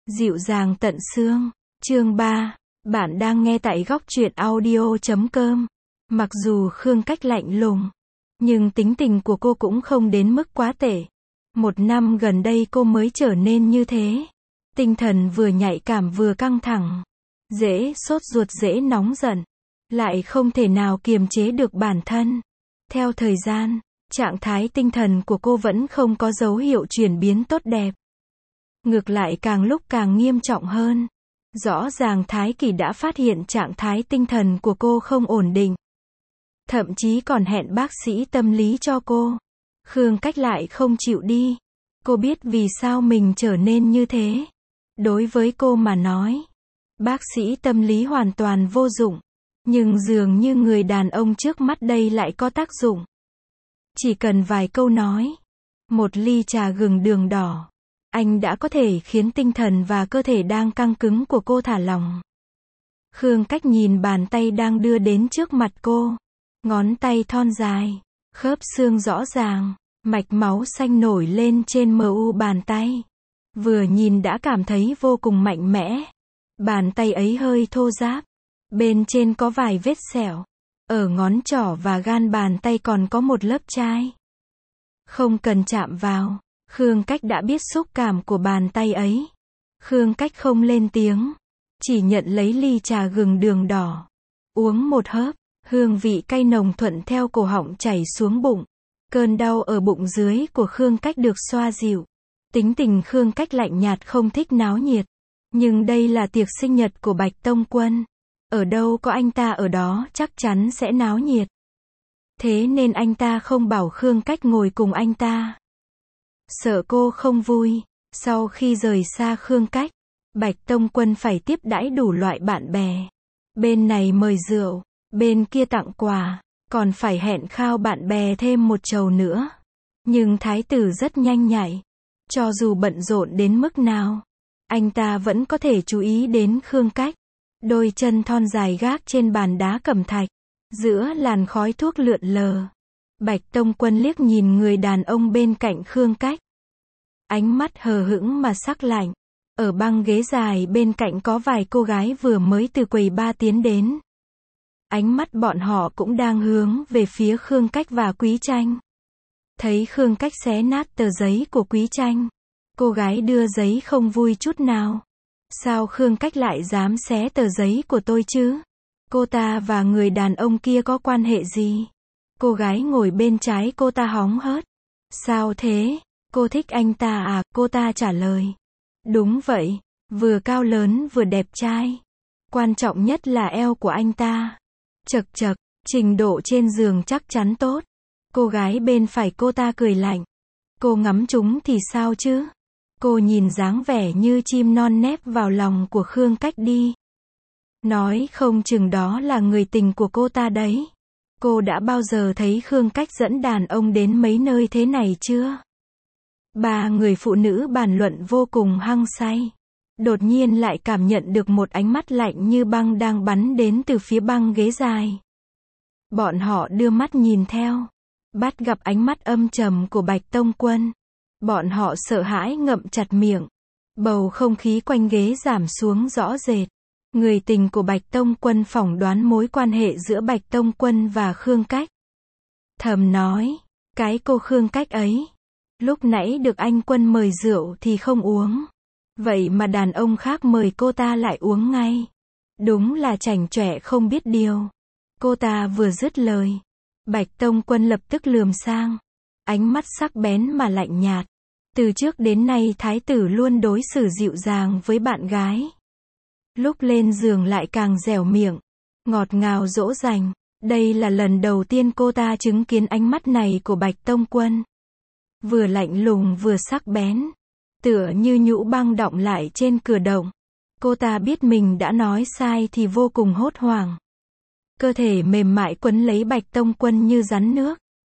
Dịu dàng tận xương. Chương 3. Bạn đang nghe tại góc truyện audio.com. Mặc dù Khương Cách lạnh lùng, nhưng tính tình của cô cũng không đến mức quá tệ. Một năm gần đây cô mới trở nên như thế. Tinh thần vừa nhạy cảm vừa căng thẳng. Dễ sốt ruột dễ nóng giận. Lại không thể nào kiềm chế được bản thân. Theo thời gian, trạng thái tinh thần của cô vẫn không có dấu hiệu chuyển biến tốt đẹp. Ngược lại càng lúc càng nghiêm trọng hơn. Rõ ràng Thái Kỳ đã phát hiện trạng thái tinh thần của cô không ổn định. Thậm chí còn hẹn bác sĩ tâm lý cho cô. Khương Cách lại không chịu đi. Cô biết vì sao mình trở nên như thế. Đối với cô mà nói, bác sĩ tâm lý hoàn toàn vô dụng. Nhưng dường như người đàn ông trước mắt đây lại có tác dụng. Chỉ cần vài câu nói, một ly trà gừng đường đỏ, anh đã có thể khiến tinh thần và cơ thể đang căng cứng của cô thả lỏng. Khương Cách nhìn bàn tay đang đưa đến trước mặt cô. Ngón tay thon dài, khớp xương rõ ràng, mạch máu xanh nổi lên trên mu bàn tay. Vừa nhìn đã cảm thấy vô cùng mạnh mẽ. Bàn tay ấy hơi thô ráp. Bên trên có vài vết sẹo. Ở ngón trỏ và gan bàn tay còn có một lớp chai. Không cần chạm vào, Khương Cách đã biết xúc cảm của bàn tay ấy. Khương Cách không lên tiếng, chỉ nhận lấy ly trà gừng đường đỏ. Uống một hớp, hương vị cay nồng thuận theo cổ họng chảy xuống bụng. Cơn đau ở bụng dưới của Khương Cách được xoa dịu. Tính tình Khương Cách lạnh nhạt không thích náo nhiệt. Nhưng đây là tiệc sinh nhật của Bạch Tông Quân. Ở đâu có anh ta ở đó chắc chắn sẽ náo nhiệt. Thế nên anh ta không bảo Khương Cách ngồi cùng anh ta. Sợ cô không vui. Sau khi rời xa Khương Cách, Bạch Tông Quân phải tiếp đãi đủ loại bạn bè. Bên này mời rượu, bên kia tặng quà, còn phải hẹn khao bạn bè thêm một chầu nữa. Nhưng thái tử rất nhanh nhạy. Cho dù bận rộn đến mức nào, anh ta vẫn có thể chú ý đến Khương Cách. Đôi chân thon dài gác trên bàn đá cẩm thạch, giữa làn khói thuốc lượn lờ. Bạch Tông Quân liếc nhìn người đàn ông bên cạnh Khương Cách. Ánh mắt hờ hững mà sắc lạnh. Ở băng ghế dài bên cạnh có vài cô gái vừa mới từ quầy bar tiến đến. Ánh mắt bọn họ cũng đang hướng về phía Khương Cách và Quý Tranh. Thấy Khương Cách xé nát tờ giấy của Quý Tranh, cô gái đưa giấy không vui chút nào. Sao Khương Cách lại dám xé tờ giấy của tôi chứ? Cô ta và người đàn ông kia có quan hệ gì? Cô gái ngồi bên trái cô ta hóng hớt. Sao thế? Cô thích anh ta à? Cô ta trả lời. Đúng vậy, vừa cao lớn vừa đẹp trai. Quan trọng nhất là eo của anh ta. Chật chật, trình độ trên giường chắc chắn tốt. Cô gái bên phải cô ta cười lạnh. Cô ngắm chúng thì sao chứ? Cô nhìn dáng vẻ như chim non nép vào lòng của Khương Cách đi. Nói không chừng đó là người tình của cô ta đấy. Cô đã bao giờ thấy Khương Cách dẫn đàn ông đến mấy nơi thế này chưa? Ba người phụ nữ bàn luận vô cùng hăng say. Đột nhiên lại cảm nhận được một ánh mắt lạnh như băng đang bắn đến từ phía băng ghế dài. Bọn họ đưa mắt nhìn theo. Bắt gặp ánh mắt âm trầm của Bạch Tông Quân. Bọn họ sợ hãi ngậm chặt miệng. Bầu không khí quanh ghế giảm xuống rõ rệt. Người tình của Bạch Tông Quân phỏng đoán mối quan hệ giữa Bạch Tông Quân và Khương Cách. Thầm nói, cái cô Khương Cách ấy, lúc nãy được anh Quân mời rượu thì không uống. Vậy mà đàn ông khác mời cô ta lại uống ngay. Đúng là chảnh chọe không biết điều. Cô ta vừa dứt lời, Bạch Tông Quân lập tức lườm sang. Ánh mắt sắc bén mà lạnh nhạt. Từ trước đến nay thái tử luôn đối xử dịu dàng với bạn gái. Lúc lên giường lại càng dẻo miệng, ngọt ngào dỗ dành. Đây là lần đầu tiên cô ta chứng kiến ánh mắt này của Bạch Tông Quân. Vừa lạnh lùng vừa sắc bén, tựa như nhũ băng đọng lại trên cửa động. Cô ta biết mình đã nói sai thì vô cùng hốt hoảng. Cơ thể mềm mại quấn lấy Bạch Tông Quân như rắn nước.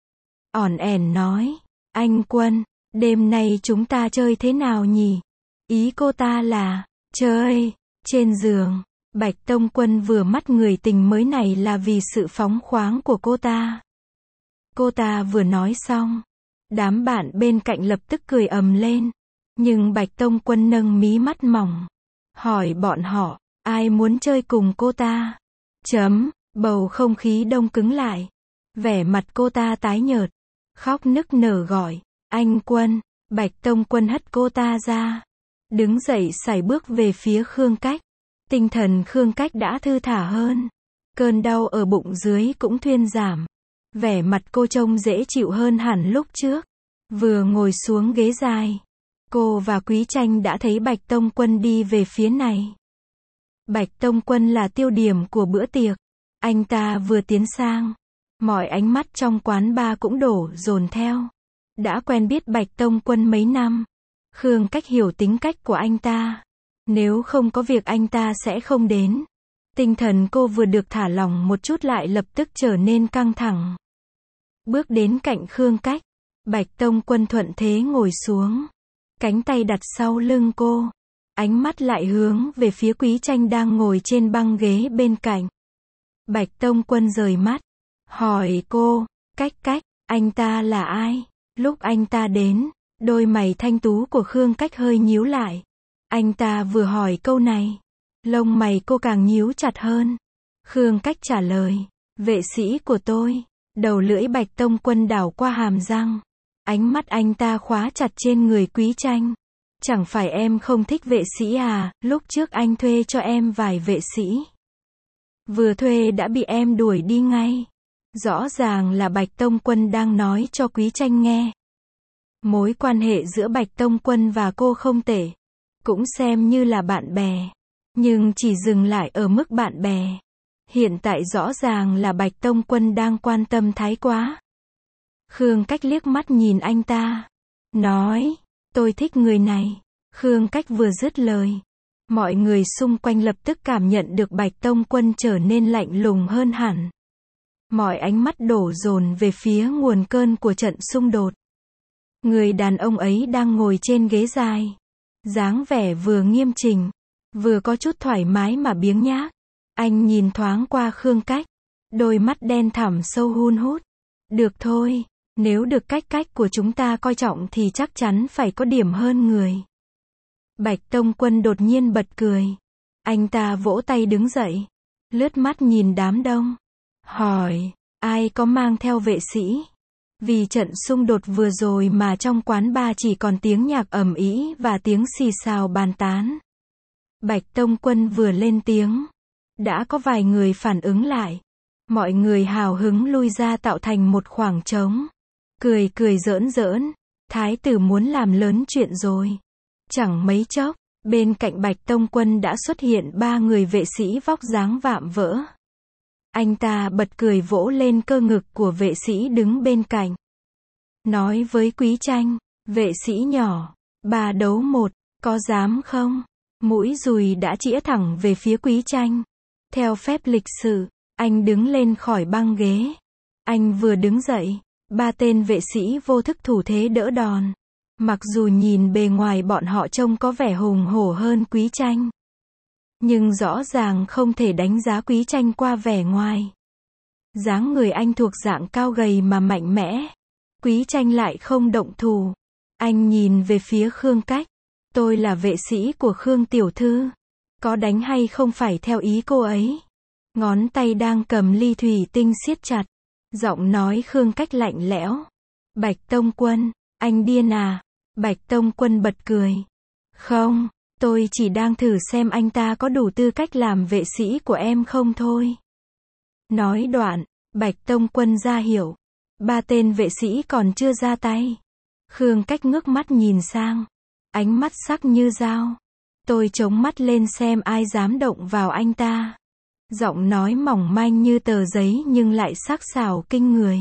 Ỏn ẻn nói, anh Quân, đêm nay chúng ta chơi thế nào nhỉ? Ý cô ta là, chơi, trên giường. Bạch Tông Quân vừa mắt người tình mới này là vì sự phóng khoáng của cô ta. Cô ta vừa nói xong, đám bạn bên cạnh lập tức cười ầm lên. Nhưng Bạch Tông Quân nâng mí mắt mỏng, hỏi bọn họ, ai muốn chơi cùng cô ta? Bầu không khí đông cứng lại. Vẻ mặt cô ta tái nhợt, khóc nức nở gọi, anh Quân. Bạch Tông Quân hất cô ta ra, đứng dậy sải bước về phía Khương Cách. Tinh thần Khương Cách đã thư thả hơn. Cơn đau ở bụng dưới cũng thuyên giảm. Vẻ mặt cô trông dễ chịu hơn hẳn lúc trước. Vừa ngồi xuống ghế dài, cô và Quý Tranh đã thấy Bạch Tông Quân đi về phía này. Bạch Tông Quân là tiêu điểm của bữa tiệc. Anh ta vừa tiến sang, mọi ánh mắt trong quán bar cũng đổ dồn theo. Đã quen biết Bạch Tông Quân mấy năm, Khương Cách hiểu tính cách của anh ta. Nếu không có việc anh ta sẽ không đến. Tinh thần cô vừa được thả lỏng một chút lại lập tức trở nên căng thẳng. Bước đến cạnh Khương Cách, Bạch Tông Quân thuận thế ngồi xuống, cánh tay đặt sau lưng cô, ánh mắt lại hướng về phía Quý Tranh đang ngồi trên băng ghế bên cạnh. Bạch Tông Quân rời mắt, hỏi cô, Cách, anh ta là ai? Lúc anh ta đến, đôi mày thanh tú của Khương Cách hơi nhíu lại. Anh ta vừa hỏi câu này, lông mày cô càng nhíu chặt hơn. Khương Cách trả lời, vệ sĩ của tôi. Đầu lưỡi Bạch Tông Quân đảo qua hàm răng. Ánh mắt anh ta khóa chặt trên người Quý Tranh. Chẳng phải em không thích vệ sĩ à, lúc trước anh thuê cho em vài vệ sĩ. Vừa thuê đã bị em đuổi đi ngay. Rõ ràng là Bạch Tông Quân đang nói cho Quý Tranh nghe. Mối quan hệ giữa Bạch Tông Quân và cô không tệ. Cũng xem như là bạn bè. Nhưng chỉ dừng lại ở mức bạn bè. Hiện tại rõ ràng là Bạch Tông Quân đang quan tâm thái quá. Khương Cách liếc mắt nhìn anh ta, nói, tôi thích người này. Khương Cách vừa dứt lời, mọi người xung quanh lập tức cảm nhận được Bạch Tông Quân trở nên lạnh lùng hơn hẳn. Mọi ánh mắt đổ dồn về phía nguồn cơn của trận xung đột. Người đàn ông ấy đang ngồi trên ghế dài, dáng vẻ vừa nghiêm chỉnh, vừa có chút thoải mái mà biếng nhác. Anh nhìn thoáng qua Khương Cách, đôi mắt đen thẳm sâu hun hút. Được thôi, nếu được Cách của chúng ta coi trọng thì chắc chắn phải có điểm hơn người. Bạch Tông Quân đột nhiên bật cười. Anh ta vỗ tay đứng dậy, lướt mắt nhìn đám đông, hỏi, ai có mang theo vệ sĩ? Vì trận xung đột vừa rồi mà trong quán bar chỉ còn tiếng nhạc ầm ĩ và tiếng xì xào bàn tán. Bạch Tông Quân vừa lên tiếng, đã có vài người phản ứng lại. Mọi người hào hứng lui ra tạo thành một khoảng trống. Cười giỡn giỡn. Thái tử muốn làm lớn chuyện rồi. Chẳng mấy chốc, bên cạnh Bạch Tông Quân đã xuất hiện 3 người vệ sĩ vóc dáng vạm vỡ. Anh ta bật cười vỗ lên cơ ngực của vệ sĩ đứng bên cạnh. Nói với Quý Tranh, vệ sĩ nhỏ, 3 đấu 1, có dám không? Mũi dùi đã chĩa thẳng về phía Quý Tranh. Theo phép lịch sự, anh đứng lên khỏi băng ghế. Anh vừa đứng dậy, 3 tên vệ sĩ vô thức thủ thế đỡ đòn. Mặc dù nhìn bề ngoài bọn họ trông có vẻ hùng hổ hơn Quý Tranh, nhưng rõ ràng không thể đánh giá Quý Tranh qua vẻ ngoài. Dáng người anh thuộc dạng cao gầy mà mạnh mẽ. Quý Tranh lại không động thủ. Anh nhìn về phía Khương Cách. Tôi là vệ sĩ của Khương tiểu thư. Có đánh hay không phải theo ý cô ấy. Ngón tay đang cầm ly thủy tinh siết chặt. Giọng nói Khương Cách lạnh lẽo. Bạch Tông Quân, anh điên à? Bạch Tông Quân bật cười. Không, tôi chỉ đang thử xem anh ta có đủ tư cách làm vệ sĩ của em không thôi. Nói đoạn, Bạch Tông Quân ra hiệu. 3 tên vệ sĩ còn chưa ra tay. Khương Cách ngước mắt nhìn sang. Ánh mắt sắc như dao. Tôi chống mắt lên xem ai dám động vào anh ta. Giọng nói mỏng manh như tờ giấy nhưng lại sắc sảo kinh người.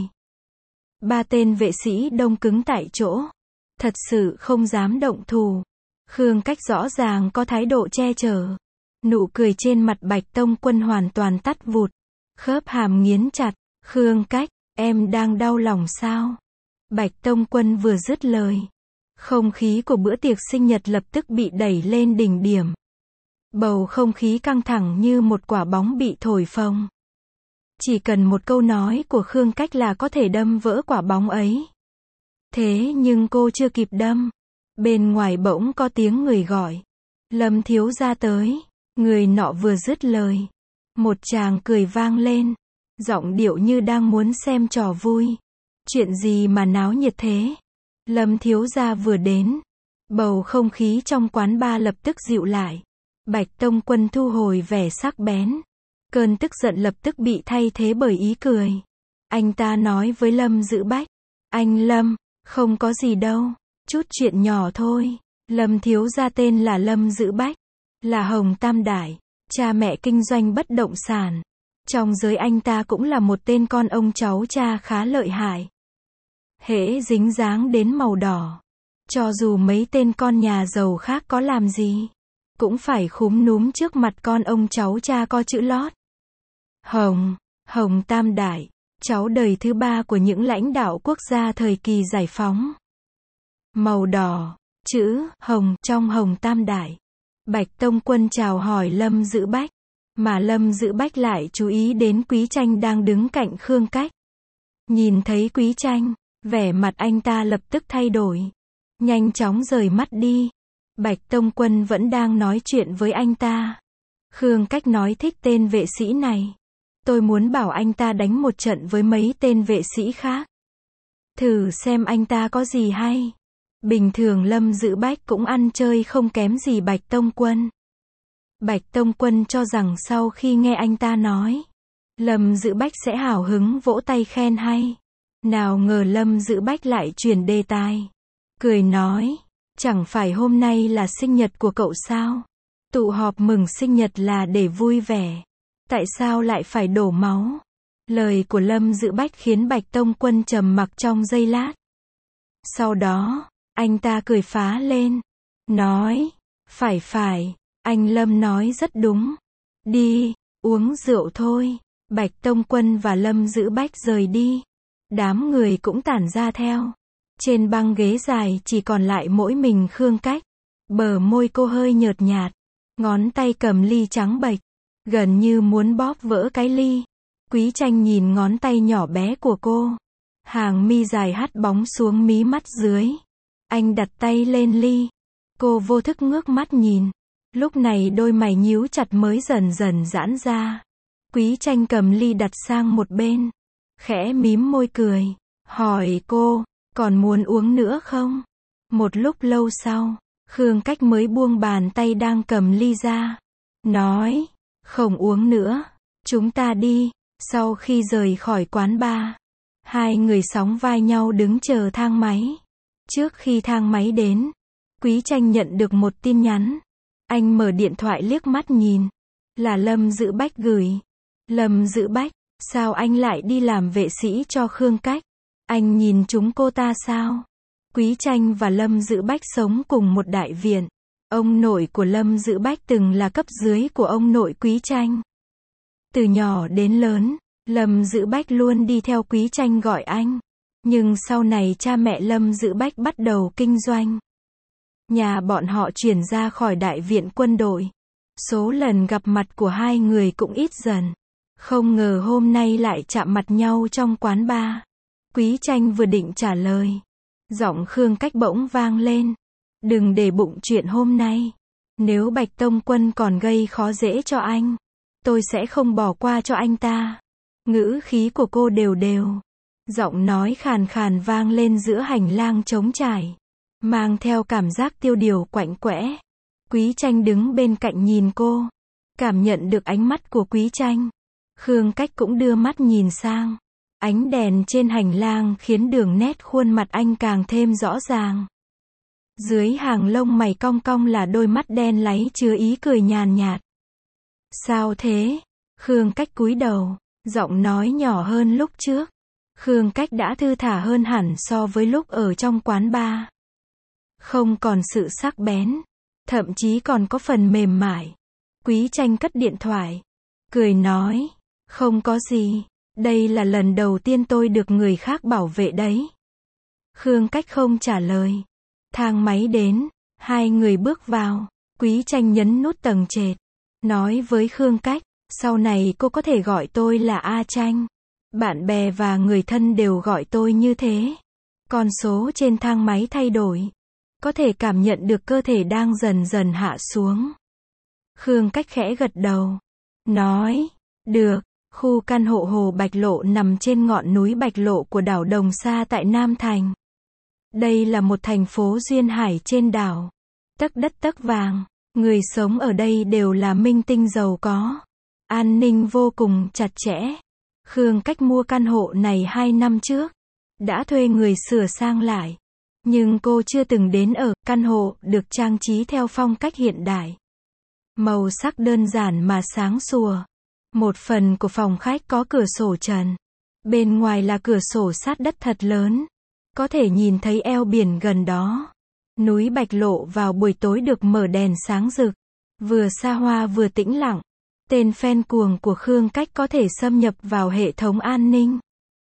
3 tên vệ sĩ đông cứng tại chỗ. Thật sự không dám động thủ. Khương Cách rõ ràng có thái độ che chở. Nụ cười trên mặt Bạch Tông Quân hoàn toàn tắt vụt. Khớp hàm nghiến chặt. Khương Cách, em đang đau lòng sao? Bạch Tông Quân vừa dứt lời. Không khí của bữa tiệc sinh nhật lập tức bị đẩy lên đỉnh điểm. Bầu không khí căng thẳng như một quả bóng bị thổi phồng. Chỉ cần một câu nói của Khương Cách là có thể đâm vỡ quả bóng ấy. Thế nhưng cô chưa kịp đâm. Bên ngoài bỗng có tiếng người gọi. Lâm thiếu gia tới. Người nọ vừa dứt lời. Một tràng cười vang lên. Giọng điệu như đang muốn xem trò vui. Chuyện gì mà náo nhiệt thế? Lâm thiếu gia vừa đến. Bầu không khí trong quán bar lập tức dịu lại. Bạch Tông Quân thu hồi vẻ sắc bén. Cơn tức giận lập tức bị thay thế bởi ý cười. Anh ta nói với Lâm Dữ Bách. Anh Lâm, không có gì đâu. Chút chuyện nhỏ thôi. Lâm thiếu gia tên là Lâm Dữ Bách. Là Hồng Tam Đại. Cha mẹ kinh doanh bất động sản. Trong giới anh ta cũng là một tên con ông cháu cha khá lợi hại. Hễ dính dáng đến màu đỏ. Cho dù mấy tên con nhà giàu khác có làm gì. Cũng phải khúm núm trước mặt con ông cháu cha có chữ lót. Hồng Tam Đại. Cháu đời thứ 3 của những lãnh đạo quốc gia thời kỳ giải phóng. Màu đỏ. Chữ Hồng trong Hồng Tam Đại. Bạch Tông Quân chào hỏi Lâm Dữ Bách. Mà Lâm Dữ Bách lại chú ý đến Quý Tranh đang đứng cạnh Khương Cách. Nhìn thấy Quý Tranh, vẻ mặt anh ta lập tức thay đổi. Nhanh chóng rời mắt đi. Bạch Tông Quân vẫn đang nói chuyện với anh ta. Khương Cách nói thích tên vệ sĩ này. Tôi muốn bảo anh ta đánh một trận với mấy tên vệ sĩ khác. Thử xem anh ta có gì hay. Bình thường Lâm Dữ Bách cũng ăn chơi không kém gì Bạch Tông Quân. Bạch Tông Quân cho rằng sau khi nghe anh ta nói, Lâm Dữ Bách sẽ hào hứng vỗ tay khen hay. Nào ngờ Lâm Dữ Bách lại chuyển đề tài. Cười nói, chẳng phải hôm nay là sinh nhật của cậu sao? Tụ họp mừng sinh nhật là để vui vẻ. Tại sao lại phải đổ máu? Lời của Lâm Dữ Bách khiến Bạch Tông Quân trầm mặc trong giây lát. Sau đó, anh ta cười phá lên. Nói, phải, anh Lâm nói rất đúng. Đi, uống rượu thôi. Bạch Tông Quân và Lâm Dữ Bách rời đi. Đám người cũng tản ra theo. Trên băng ghế dài chỉ còn lại mỗi mình Khương Cách. Bờ môi cô hơi nhợt nhạt. Ngón tay cầm ly trắng bệch. Gần như muốn bóp vỡ cái ly. Quý Tranh nhìn ngón tay nhỏ bé của cô. Hàng mi dài hắt bóng xuống mí mắt dưới. Anh đặt tay lên ly. Cô vô thức ngước mắt nhìn. Lúc này đôi mày nhíu chặt mới dần dần giãn ra. Quý Tranh cầm ly đặt sang một bên. Khẽ mím môi cười. Hỏi cô, còn muốn uống nữa không? Một lúc lâu sau, Khương Cách mới buông bàn tay đang cầm ly ra. Nói, không uống nữa. Chúng ta đi. Sau khi rời khỏi quán bar, hai người sóng vai nhau đứng chờ thang máy. Trước khi thang máy đến, Quý Tranh nhận được một tin nhắn. Anh mở điện thoại liếc mắt nhìn. Là Lâm Dữ Bách gửi. Lâm Dữ Bách, sao anh lại đi làm vệ sĩ cho Khương Cách? Anh nhìn chúng cô ta sao? Quý Tranh và Lâm Dữ Bách sống cùng một đại viện. Ông nội của Lâm Dữ Bách từng là cấp dưới của ông nội Quý Tranh. Từ nhỏ đến lớn, Lâm Dữ Bách luôn đi theo Quý Tranh gọi anh. Nhưng sau này cha mẹ Lâm Dữ Bách bắt đầu kinh doanh. Nhà bọn họ chuyển ra khỏi đại viện quân đội. Số lần gặp mặt của hai người cũng ít dần. Không ngờ hôm nay lại chạm mặt nhau trong quán bar. Quý Tranh vừa định trả lời. Giọng Khương Cách bỗng vang lên. Đừng để bụng chuyện hôm nay. Nếu Bạch Tông Quân còn gây khó dễ cho anh, tôi sẽ không bỏ qua cho anh ta. Ngữ khí của cô đều đều. Giọng nói khàn khàn vang lên giữa hành lang trống trải. Mang theo cảm giác tiêu điều quạnh quẽ. Quý Tranh đứng bên cạnh nhìn cô. Cảm nhận được ánh mắt của Quý Tranh. Khương Cách cũng đưa mắt nhìn sang. Ánh đèn trên hành lang khiến đường nét khuôn mặt anh càng thêm rõ ràng. Dưới hàng lông mày cong cong là đôi mắt đen láy chứa ý cười nhàn nhạt. Sao thế? Khương Cách cúi đầu, giọng nói nhỏ hơn lúc trước. Khương Cách đã thư thả hơn hẳn so với lúc ở trong quán bar. Không còn sự sắc bén, thậm chí còn có phần mềm mại. Quý Tranh cất điện thoại, cười nói, không có gì, đây là lần đầu tiên tôi được người khác bảo vệ đấy. Khương Cách không trả lời. Thang máy đến, hai người bước vào. Quý Tranh nhấn nút tầng trệt, nói với Khương Cách, sau này cô có thể gọi tôi là A Tranh. Bạn bè và người thân đều gọi tôi như thế. Con số trên thang máy thay đổi. có thể cảm nhận được cơ thể đang dần dần hạ xuống. Khương Cách khẽ gật đầu, nói, được. Khu căn hộ Hồ Bạch Lộ nằm trên ngọn núi Bạch Lộ của đảo Đồng Sa tại Nam Thành. Đây là một thành phố duyên hải trên đảo. Tấc đất tấc vàng, người sống ở đây đều là minh tinh giàu có. An ninh vô cùng chặt chẽ. Khương Cách mua căn hộ này 2 năm trước. Đã thuê người sửa sang lại. Nhưng cô chưa từng đến ở. Căn hộ được trang trí theo phong cách hiện đại. Màu sắc đơn giản mà sáng sủa. Một phần của phòng khách có cửa sổ trần. Bên ngoài là cửa sổ sát đất thật lớn. Có thể nhìn thấy eo biển gần đó. Núi Bạch Lộ vào buổi tối được mở đèn sáng rực. Vừa xa hoa vừa tĩnh lặng. Tên fan cuồng của Khương Cách có thể xâm nhập vào hệ thống an ninh.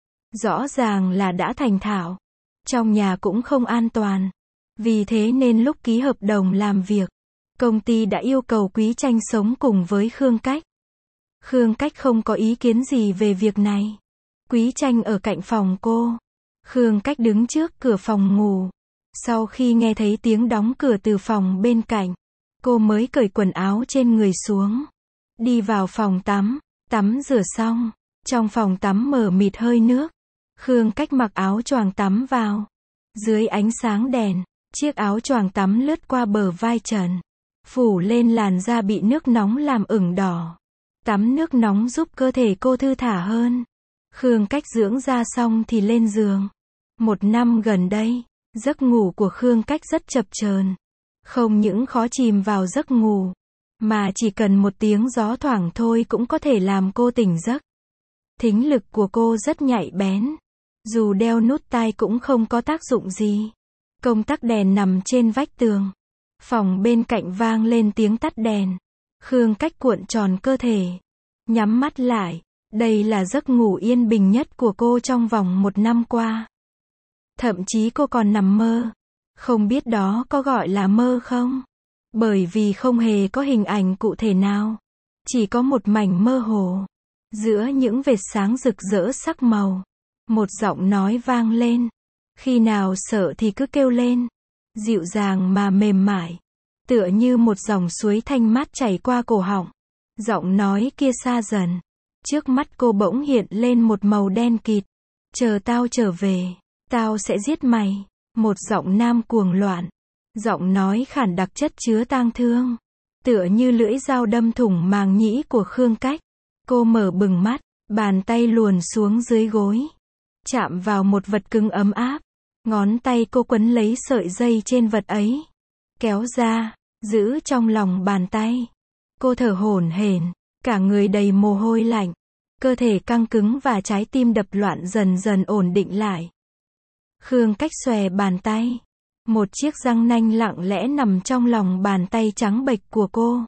Rõ ràng là đã thành thạo. Trong nhà cũng không an toàn. Vì thế nên lúc ký hợp đồng làm việc, công ty đã yêu cầu Quý Tranh sống cùng với Khương Cách. Khương Cách không có ý kiến gì về việc này. Quý Tranh ở cạnh phòng cô. Khương Cách đứng trước cửa phòng ngủ. Sau khi nghe thấy tiếng đóng cửa từ phòng bên cạnh, cô mới cởi quần áo trên người xuống. Đi vào phòng tắm, tắm rửa xong. Trong phòng tắm mờ mịt hơi nước. Khương Cách mặc áo choàng tắm vào. Dưới ánh sáng đèn, chiếc áo choàng tắm lướt qua bờ vai trần. Phủ lên làn da bị nước nóng làm ửng đỏ. Tắm nước nóng giúp cơ thể cô thư thả hơn. Khương Cách dưỡng da xong thì lên giường. 1 năm gần đây, giấc ngủ của Khương Cách rất chập chờn. Không những khó chìm vào giấc ngủ, mà chỉ cần một tiếng gió thoảng thôi cũng có thể làm cô tỉnh giấc. Thính lực của cô rất nhạy bén. Dù đeo nút tai cũng không có tác dụng gì. Công tắc đèn nằm trên vách tường. Phòng bên cạnh vang lên tiếng tắt đèn. Khương Cách cuộn tròn cơ thể. Nhắm mắt lại. Đây là giấc ngủ yên bình nhất của cô trong vòng 1 năm qua. Thậm chí cô còn nằm mơ. Không biết đó có gọi là mơ không? Bởi vì không hề có hình ảnh cụ thể nào. Chỉ có một mảnh mơ hồ. Giữa những vệt sáng rực rỡ sắc màu. Một giọng nói vang lên. Khi nào sợ thì cứ kêu lên. Dịu dàng mà mềm mại. Tựa như một dòng suối thanh mát chảy qua cổ họng. Giọng nói kia xa dần. Trước mắt cô bỗng hiện lên một màu đen kịt. Chờ tao trở về, tao sẽ giết mày. Một giọng nam cuồng loạn. Giọng nói khản đặc chất chứa tang thương. Tựa như lưỡi dao đâm thủng màng nhĩ của Khương Cách. Cô mở bừng mắt, bàn tay luồn xuống dưới gối. Chạm vào một vật cứng ấm áp. Ngón tay cô quấn lấy sợi dây trên vật ấy. Kéo ra, giữ trong lòng bàn tay. Cô thở hổn hển, cả người đầy mồ hôi lạnh. Cơ thể căng cứng và trái tim đập loạn dần dần ổn định lại. Khương Cách xòe bàn tay. Một chiếc răng nanh lặng lẽ nằm trong lòng bàn tay trắng bệch của cô.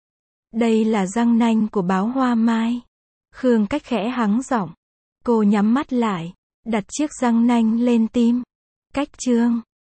Đây là răng nanh của báo hoa mai. Khương Cách khẽ hắng giọng. Cô nhắm mắt lại, đặt chiếc răng nanh lên tim. Cách chương